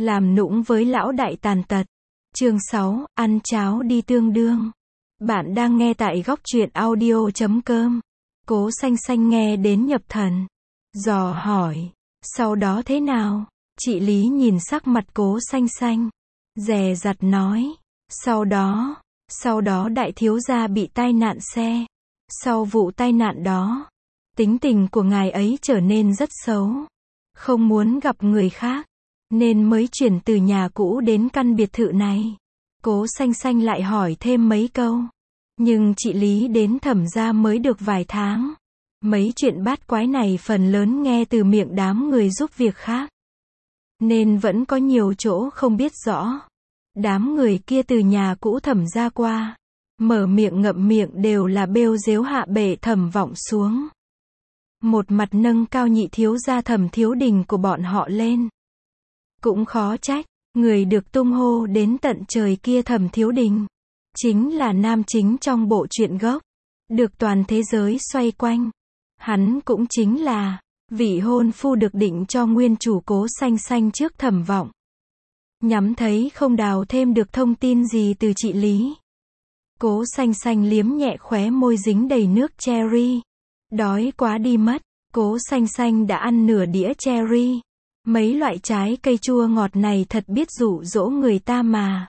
Làm nũng với lão đại tàn tật. Chương 6, ăn cháo đi tương đương. Bạn đang nghe tại góc truyện audio.com. Cố Xanh Xanh nghe đến nhập thần. Dò hỏi. Sau đó thế nào? Chị Lý nhìn sắc mặt Cố Xanh Xanh. Dè dặt nói. Sau đó đại thiếu gia bị tai nạn xe. Sau vụ tai nạn đó, tính tình của ngài ấy trở nên rất xấu. Không muốn gặp người khác, nên mới chuyển từ nhà cũ đến căn biệt thự này. Cố Xanh Xanh lại hỏi thêm mấy câu. Nhưng chị Lý đến Thẩm gia mới được vài tháng. Mấy chuyện bát quái này phần lớn nghe từ miệng đám người giúp việc khác. Nên vẫn có nhiều chỗ không biết rõ. Đám người kia từ nhà cũ Thẩm gia qua, mở miệng ngậm miệng đều là bêu dếu hạ bệ Thẩm Vọng xuống. Một mặt nâng cao nhị thiếu gia Thẩm Thiếu Đình của bọn họ lên. Cũng khó trách, người được tung hô đến tận trời kia Thẩm Thiếu Đình, chính là nam chính trong bộ truyện gốc, được toàn thế giới xoay quanh. Hắn cũng chính là vị hôn phu được định cho nguyên chủ Cố Xanh Xanh trước Thẩm Vọng. Nhắm thấy không đào thêm được thông tin gì từ chị Lý, Cố Xanh Xanh liếm nhẹ khóe môi dính đầy nước cherry. Đói quá đi mất, Cố Xanh Xanh đã ăn nửa đĩa cherry. Mấy loại trái cây chua ngọt này thật biết dụ dỗ người ta mà.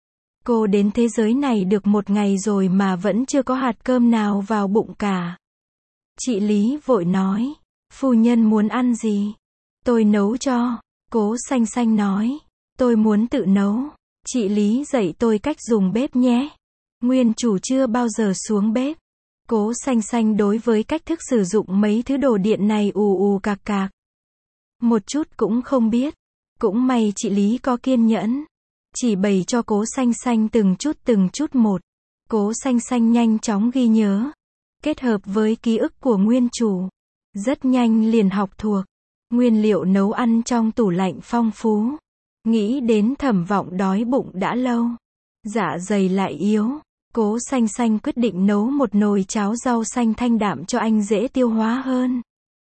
Cô đến thế giới này được một ngày rồi mà vẫn chưa có hạt cơm nào vào bụng cả. Chị Lý vội nói, phu nhân muốn ăn gì? Tôi nấu cho. Cố Xanh Xanh nói, tôi muốn tự nấu. Chị Lý dạy tôi cách dùng bếp nhé. Nguyên chủ chưa bao giờ xuống bếp. Cố Xanh Xanh đối với cách thức sử dụng mấy thứ đồ điện này ù cạc cạc. Một chút cũng không biết. Cũng may chị Lý có kiên nhẫn. Chỉ bày cho Cố Xanh Xanh từng chút một. Cố Xanh Xanh nhanh chóng ghi nhớ. Kết hợp với ký ức của nguyên chủ. Rất nhanh liền học thuộc. Nguyên liệu nấu ăn trong tủ lạnh phong phú. Nghĩ đến Thẩm Vọng đói bụng đã lâu. Dạ dày lại yếu. Cố Xanh Xanh quyết định nấu một nồi cháo rau xanh thanh đạm cho anh dễ tiêu hóa hơn.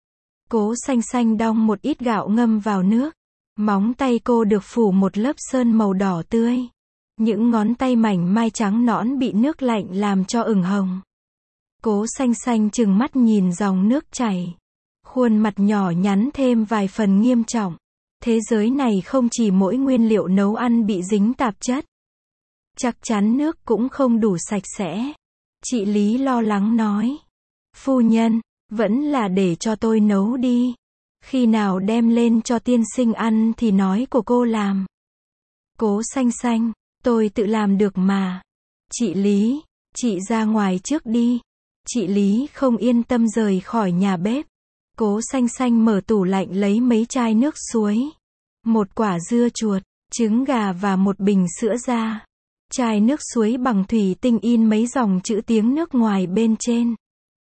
Cố Xanh Xanh đong một ít gạo ngâm vào nước. Móng tay cô được phủ một lớp sơn màu đỏ tươi. Những ngón tay mảnh mai trắng nõn bị nước lạnh làm cho ửng hồng. Cố Xanh Xanh trừng mắt nhìn dòng nước chảy. Khuôn mặt nhỏ nhắn thêm vài phần nghiêm trọng. Thế giới này không chỉ mỗi nguyên liệu nấu ăn bị dính tạp chất. Chắc chắn nước cũng không đủ sạch sẽ. Chị Lý lo lắng nói. Phu nhân, vẫn là để cho tôi nấu đi. Khi nào đem lên cho tiên sinh ăn thì nói của cô làm. Cố Xanh Xanh, tôi tự làm được mà. Chị Lý, chị ra ngoài trước đi. Chị Lý không yên tâm rời khỏi nhà bếp. Cố Xanh Xanh mở tủ lạnh lấy mấy chai nước suối. Một quả dưa chuột, trứng gà và một bình sữa ra. Chai nước suối bằng thủy tinh in mấy dòng chữ tiếng nước ngoài bên trên.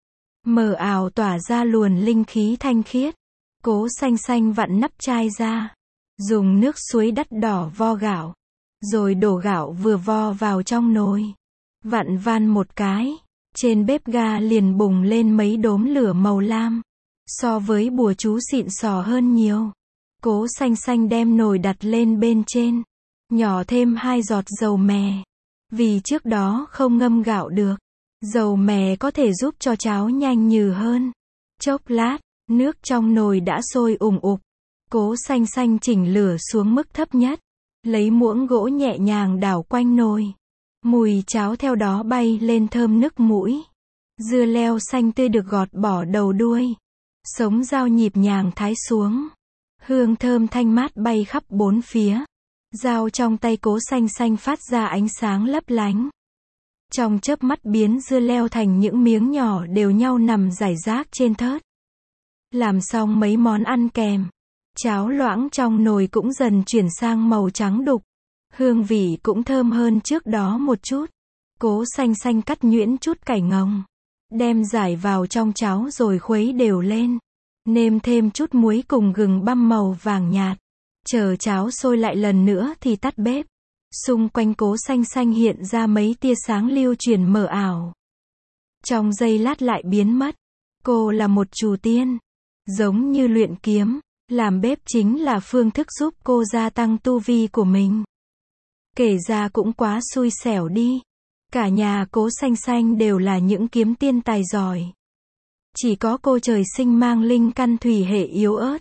Mờ ảo tỏa ra luồn linh khí thanh khiết. Cố Xanh Xanh vặn nắp chai ra. Dùng nước suối đắt đỏ vo gạo. Rồi đổ gạo vừa vo vào trong nồi. Vặn van một cái. Trên bếp ga liền bùng lên mấy đốm lửa màu lam. So với bùa chú xịn sò hơn nhiều. Cố Xanh Xanh đem nồi đặt lên bên trên. Nhỏ thêm 2 giọt dầu mè. Vì trước đó không ngâm gạo được. Dầu mè có thể giúp cho cháo nhanh nhừ hơn. Chốc lát, nước trong nồi đã sôi ùng ục. Cố Xanh Xanh chỉnh lửa xuống mức thấp nhất. Lấy muỗng gỗ nhẹ nhàng đảo quanh nồi. Mùi cháo theo đó bay lên thơm nức mũi. Dưa leo xanh tươi được gọt bỏ đầu đuôi. Sống dao nhịp nhàng thái xuống. Hương thơm thanh mát bay khắp bốn phía. Dao trong tay Cố Xanh Xanh phát ra ánh sáng lấp lánh. Trong chớp mắt biến dưa leo thành những miếng nhỏ đều nhau nằm rải rác trên thớt. Làm xong mấy món ăn kèm. Cháo loãng trong nồi cũng dần chuyển sang màu trắng đục. Hương vị cũng thơm hơn trước đó một chút. Cố Xanh Xanh cắt nhuyễn chút cải ngồng. Đem rải vào trong cháo rồi khuấy đều lên. Nêm thêm chút muối cùng gừng băm màu vàng nhạt. Chờ cháo sôi lại lần nữa thì tắt bếp. Xung quanh Cố Xanh Xanh hiện ra mấy tia sáng lưu chuyển mờ ảo. Trong giây lát lại biến mất. Cô là một trù tiên. Giống như luyện kiếm, Làm bếp chính là phương thức giúp cô gia tăng tu vi của mình. Kể ra cũng quá xui xẻo đi. Cả nhà Cố Xanh Xanh đều là những kiếm tiên tài giỏi. Chỉ có cô trời sinh mang linh căn thủy hệ yếu ớt,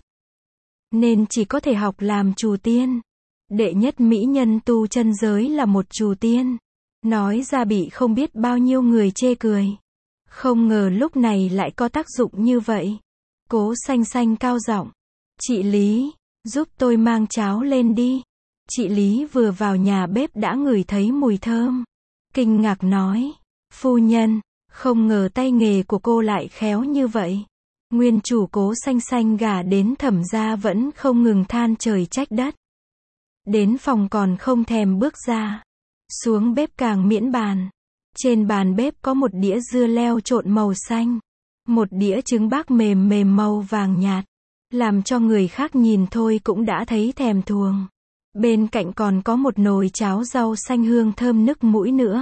nên chỉ có thể học làm trù tiên. Đệ nhất mỹ nhân tu chân giới là một trù tiên. Nói ra bị không biết bao nhiêu người chê cười. Không ngờ lúc này lại có tác dụng như vậy. Cố Xanh Xanh cao giọng. Chị Lý, giúp tôi mang cháo lên đi. Chị Lý vừa vào nhà bếp đã ngửi thấy mùi thơm. Kinh ngạc nói. Phu nhân, không ngờ tay nghề của cô lại khéo như vậy. Nguyên chủ Cố Xanh Xanh gả đến Thẩm gia vẫn không ngừng than trời trách đất. Đến phòng còn không thèm bước ra. Xuống bếp càng miễn bàn. Trên bàn bếp có một đĩa dưa leo trộn màu xanh. Một đĩa trứng bác mềm mềm màu vàng nhạt. Làm cho người khác nhìn thôi cũng đã thấy thèm thuồng. Bên cạnh còn có một nồi cháo rau xanh hương thơm nức mũi nữa.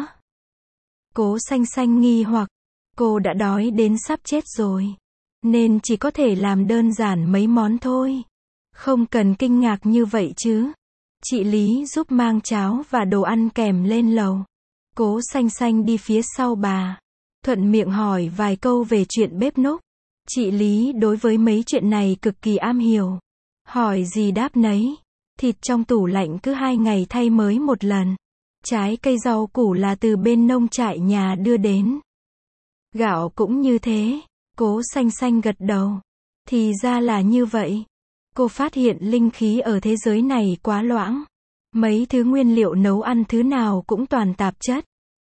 Cố Xanh Xanh nghi hoặc. Cô đã đói đến sắp chết rồi. Nên chỉ có thể làm đơn giản mấy món thôi. Không cần kinh ngạc như vậy chứ. Chị Lý giúp mang cháo và đồ ăn kèm lên lầu. Cố Xanh Xanh đi phía sau bà. Thuận miệng hỏi vài câu về chuyện bếp núc. Chị Lý đối với mấy chuyện này cực kỳ am hiểu. Hỏi gì đáp nấy. Thịt trong tủ lạnh cứ 2 ngày thay mới một lần. Trái cây rau củ là từ bên nông trại nhà đưa đến. Gạo cũng như thế. Cố Xanh Xanh gật đầu. Thì ra là như vậy. Cô phát hiện linh khí ở thế giới này quá loãng. Mấy thứ nguyên liệu nấu ăn thứ nào cũng toàn tạp chất.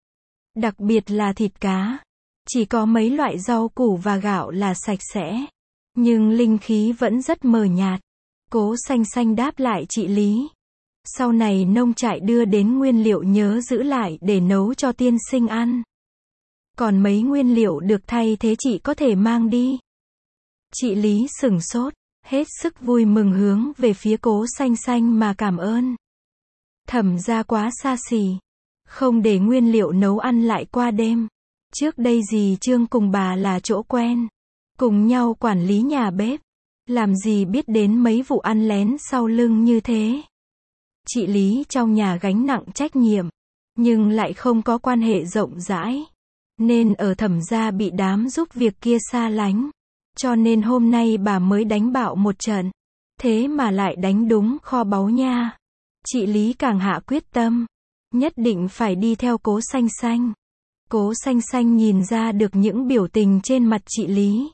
Đặc biệt là thịt cá. Chỉ có mấy loại rau củ và gạo là sạch sẽ. Nhưng linh khí vẫn rất mờ nhạt. Cố Xanh Xanh đáp lại chị Lý. Sau này nông trại đưa đến nguyên liệu nhớ giữ lại để nấu cho tiên sinh ăn. Còn mấy nguyên liệu được thay thế chị có thể mang đi. Chị Lý sửng sốt, hết sức vui mừng hướng về phía Cố Xanh Xanh mà cảm ơn. Thẩm gia quá xa xỉ. Không để nguyên liệu nấu ăn lại qua đêm. Trước đây dì Trương cùng bà là chỗ quen. Cùng nhau quản lý nhà bếp. Làm gì biết đến mấy vụ ăn lén sau lưng như thế. Chị Lý trong nhà gánh nặng trách nhiệm. Nhưng lại không có quan hệ rộng rãi. Nên ở Thẩm gia bị đám giúp việc kia xa lánh. Cho nên hôm nay bà mới đánh bạo một trận. Thế mà lại đánh đúng kho báu nha. Chị Lý càng hạ quyết tâm. Nhất định phải đi theo Cố Xanh Xanh. Cố Xanh Xanh nhìn ra được những biểu tình trên mặt chị Lý.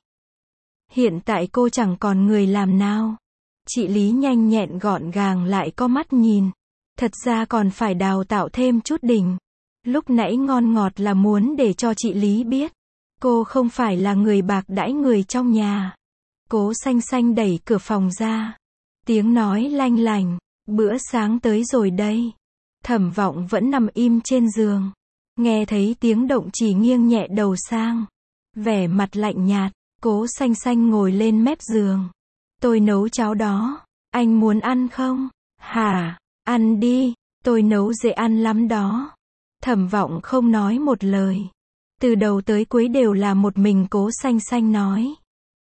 Hiện tại cô chẳng còn người làm nào. Chị Lý nhanh nhẹn gọn gàng lại có mắt nhìn. Thật ra còn phải đào tạo thêm chút đỉnh. Lúc nãy ngon ngọt là muốn để cho chị Lý biết. Cô không phải là người bạc đãi người trong nhà. Cố Xanh Xanh đẩy cửa phòng ra. Tiếng nói lanh lành. Bữa sáng tới rồi đây. Thẩm Vọng vẫn nằm im trên giường. Nghe thấy tiếng động chỉ nghiêng nhẹ đầu sang. Vẻ mặt lạnh nhạt. Cố Xanh Xanh ngồi lên mép giường. Tôi nấu cháo đó. Anh muốn ăn không? Hả? Ăn đi. Tôi nấu dễ ăn lắm đó. Thẩm Vọng không nói một lời. Từ đầu tới cuối đều là một mình Cố Xanh Xanh nói.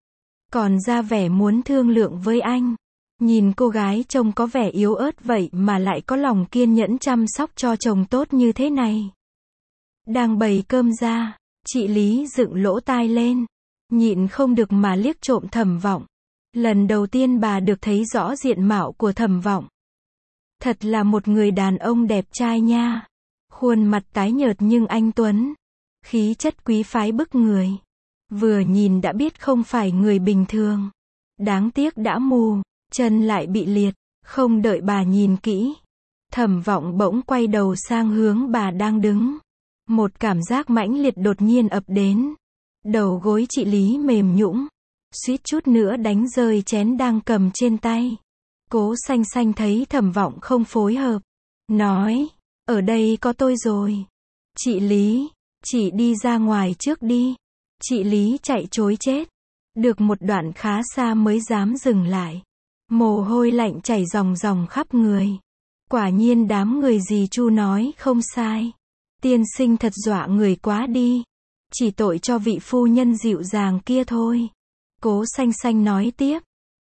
Còn ra vẻ muốn thương lượng với anh. Nhìn cô gái trông có vẻ yếu ớt vậy mà lại có lòng kiên nhẫn chăm sóc cho chồng tốt như thế này. Đang bày cơm ra, chị Lý dựng lỗ tai lên. Nhịn không được mà liếc trộm Thẩm Vọng. Lần đầu tiên bà được thấy rõ diện mạo của Thẩm Vọng. Thật là một người đàn ông đẹp trai nha. Khuôn mặt tái nhợt nhưng anh tuấn. Khí chất quý phái bức người. Vừa nhìn đã biết không phải người bình thường. Đáng tiếc đã mù, chân lại bị liệt. Không đợi bà nhìn kỹ. Thẩm Vọng bỗng quay đầu sang hướng bà đang đứng. Một cảm giác mãnh liệt đột nhiên ập đến. Đầu gối chị Lý mềm nhũn, suýt chút nữa đánh rơi chén đang cầm trên tay. Cố Xanh Xanh thấy Thẩm Vọng không phối hợp. Nói, ở đây có tôi rồi. Chị Lý, chị đi ra ngoài trước đi. Chị Lý chạy trối chết. Được một đoạn khá xa mới dám dừng lại. Mồ hôi lạnh chảy ròng ròng khắp người. Quả nhiên đám người dì Chu nói không sai. Tiên sinh thật dọa người quá đi. Chỉ tội cho vị phu nhân dịu dàng kia thôi. Cố Xanh Xanh nói tiếp.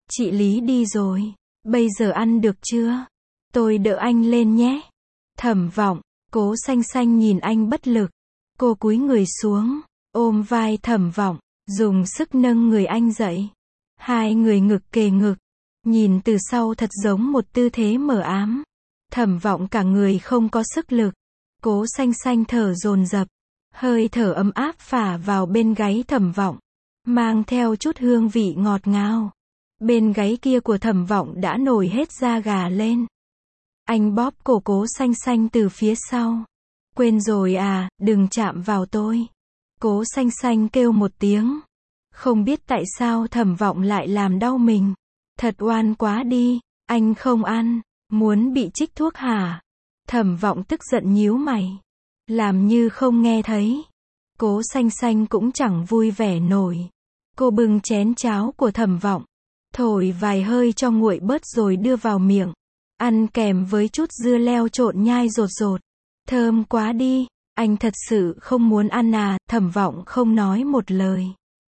Chị Lý đi rồi. Bây giờ ăn được chưa? Tôi đỡ anh lên nhé. Thẩm Vọng, Cố Xanh Xanh nhìn anh bất lực. Cô cúi người xuống, ôm vai Thẩm Vọng, dùng sức nâng người anh dậy. Hai người ngực kề ngực, nhìn từ sau thật giống một tư thế mờ ám. Thẩm Vọng cả người không có sức lực. Cố Xanh Xanh thở dồn dập, hơi thở ấm áp phả vào bên gáy Thẩm Vọng, mang theo chút hương vị ngọt ngào. Bên gáy kia của Thẩm Vọng đã nổi hết da gà lên. Anh bóp cổ Cố Xanh Xanh từ phía sau. Quên rồi à, đừng chạm vào tôi. Cố Xanh Xanh kêu một tiếng. Không biết tại sao Thẩm Vọng lại làm đau mình. Thật oan quá đi, anh không ăn, muốn bị trích thuốc hả? Thẩm Vọng tức giận nhíu mày, làm như không nghe thấy. Cố Xanh Xanh cũng chẳng vui vẻ nổi. Cô bưng chén cháo của Thẩm Vọng, thổi vài hơi cho nguội bớt rồi đưa vào miệng, ăn kèm với chút dưa leo trộn nhai rột rột. Thơm quá đi, anh thật sự không muốn ăn à? Thẩm Vọng không nói một lời,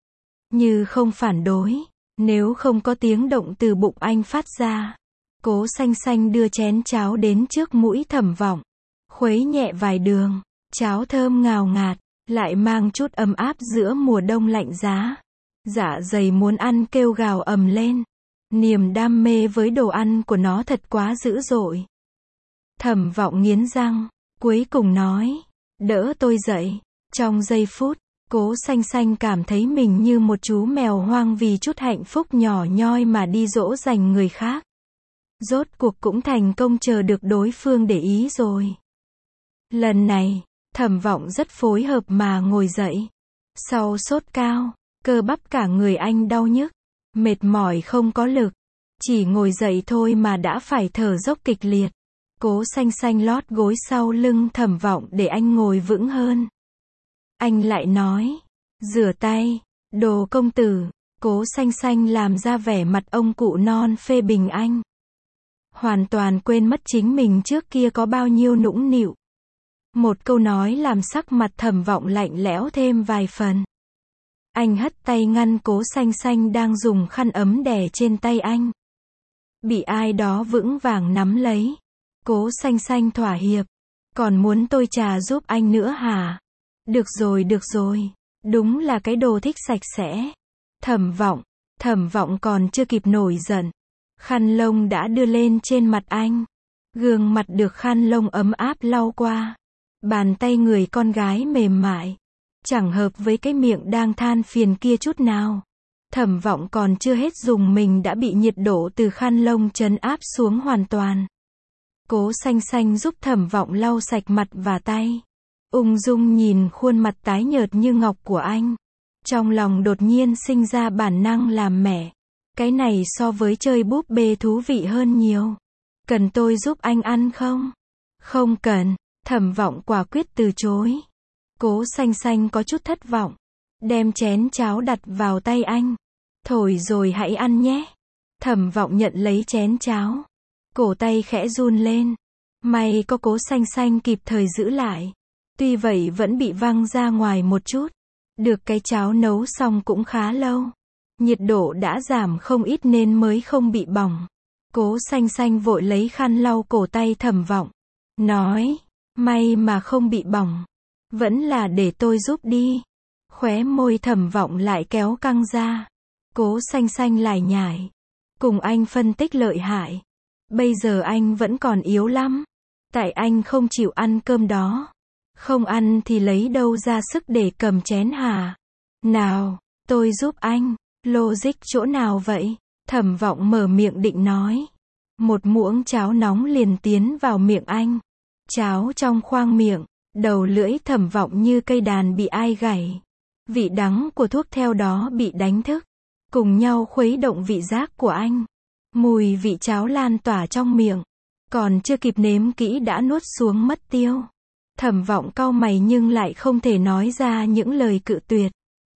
như không phản đối. Nếu không có tiếng động từ bụng anh phát ra. Cố Xanh Xanh đưa chén cháo đến trước mũi Thẩm Vọng, khuấy nhẹ vài đường. Cháo thơm ngào ngạt, lại mang chút ấm áp giữa mùa đông lạnh giá. Dạ dày muốn ăn kêu gào ầm lên. Niềm đam mê với đồ ăn của nó thật quá dữ dội. Thẩm Vọng nghiến răng, cuối cùng nói, đỡ tôi dậy. Trong giây phút, Cố Xanh Xanh cảm thấy mình như một chú mèo hoang vì chút hạnh phúc nhỏ nhoi mà đi dỗ dành người khác. Rốt cuộc cũng thành công chờ được đối phương để ý rồi. Lần này, Thẩm Vọng rất phối hợp mà ngồi dậy. Sau sốt cao, cơ bắp cả người anh đau nhức, mệt mỏi không có lực. Chỉ ngồi dậy thôi mà đã phải thở dốc kịch liệt. Cố Xanh Xanh lót gối sau lưng Thẩm Vọng để anh ngồi vững hơn. Anh lại nói, rửa tay, đồ công tử. Cố Xanh Xanh làm ra vẻ mặt ông cụ non phê bình anh. Hoàn toàn quên mất chính mình trước kia có bao nhiêu nũng nịu. Một câu nói làm sắc mặt Thẩm Vọng lạnh lẽo thêm vài phần. Anh hất tay ngăn Cố Xanh Xanh đang dùng khăn ấm đè trên tay anh. Bị ai đó vững vàng nắm lấy. Cố Xanh Xanh thỏa hiệp. Còn muốn tôi trà giúp anh nữa hả? Được rồi. Đúng là cái đồ thích sạch sẽ. Thẩm Vọng còn chưa kịp nổi giận. Khăn lông đã đưa lên trên mặt anh. Gương mặt được khăn lông ấm áp lau qua. Bàn tay người con gái mềm mại. Chẳng hợp với cái miệng đang than phiền kia chút nào. Thẩm Vọng còn chưa hết dùng mình đã bị nhiệt độ từ khăn lông trấn áp xuống hoàn toàn. Cố Xanh Xanh giúp Thẩm Vọng lau sạch mặt và tay. Ung dung nhìn khuôn mặt tái nhợt như ngọc của anh. Trong lòng đột nhiên sinh ra bản năng làm mẹ. Cái này so với chơi búp bê thú vị hơn nhiều. Cần tôi giúp anh ăn không? Không cần. Thẩm Vọng quả quyết từ chối. Cố Xanh Xanh có chút thất vọng. Đem chén cháo đặt vào tay anh. Thổi rồi hãy ăn nhé. Thẩm Vọng nhận lấy chén cháo. Cổ tay khẽ run lên. May có Cố Xanh Xanh kịp thời giữ lại. Tuy vậy vẫn bị văng ra ngoài một chút. Được cái cháo nấu xong cũng khá lâu. Nhiệt độ đã giảm không ít nên mới không bị bỏng. Cố Xanh Xanh vội lấy khăn lau cổ tay Thẩm Vọng. Nói, may mà không bị bỏng. Vẫn là để tôi giúp đi. Khóe môi Thẩm Vọng lại kéo căng ra. Cố Xanh Xanh lải nhải. Cùng anh phân tích lợi hại. Bây giờ anh vẫn còn yếu lắm. Tại anh không chịu ăn cơm đó. Không ăn thì lấy đâu ra sức để cầm chén hả? Nào, tôi giúp anh. Logic chỗ nào vậy? Thẩm Vọng mở miệng định nói. Một muỗng cháo nóng liền tiến vào miệng anh. Cháo trong khoang miệng, đầu lưỡi Thẩm Vọng như cây đàn bị ai gảy. Vị đắng của thuốc theo đó bị đánh thức. Cùng nhau khuấy động vị giác của anh. Mùi vị cháo lan tỏa trong miệng. Còn chưa kịp nếm kỹ đã nuốt xuống mất tiêu. Thẩm Vọng cau mày nhưng lại không thể nói ra những lời cự tuyệt.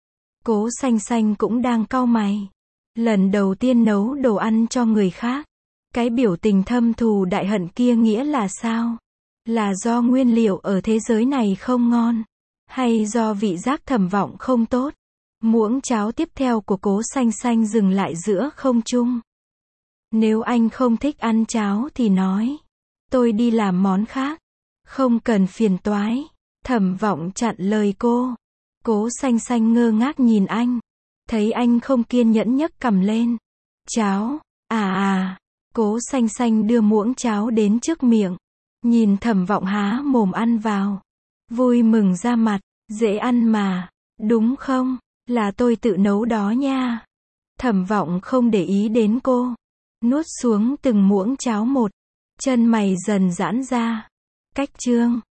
Cố Xanh Xanh cũng đang cau mày. Lần đầu tiên nấu đồ ăn cho người khác. Cái biểu tình thâm thù đại hận kia nghĩa là sao? Là do nguyên liệu ở thế giới này không ngon? Hay do vị giác Thẩm Vọng không tốt? Muỗng cháo tiếp theo của Cố Xanh Xanh dừng lại giữa không trung. Nếu anh không thích ăn cháo thì nói. Tôi đi làm món khác. Không cần phiền toái. Thẩm Vọng chặn lời cô. Cố Xanh Xanh ngơ ngác nhìn anh. Thấy anh không kiên nhẫn nhấc cằm lên. Cháo, Cố Xanh Xanh đưa muỗng cháo đến trước miệng. Nhìn Thẩm Vọng há mồm ăn vào. Vui mừng ra mặt, dễ ăn mà, đúng không? Là tôi tự nấu đó nha. Thẩm Vọng không để ý đến cô. Nuốt xuống từng muỗng cháo một. Chân mày dần giãn ra. Cách chương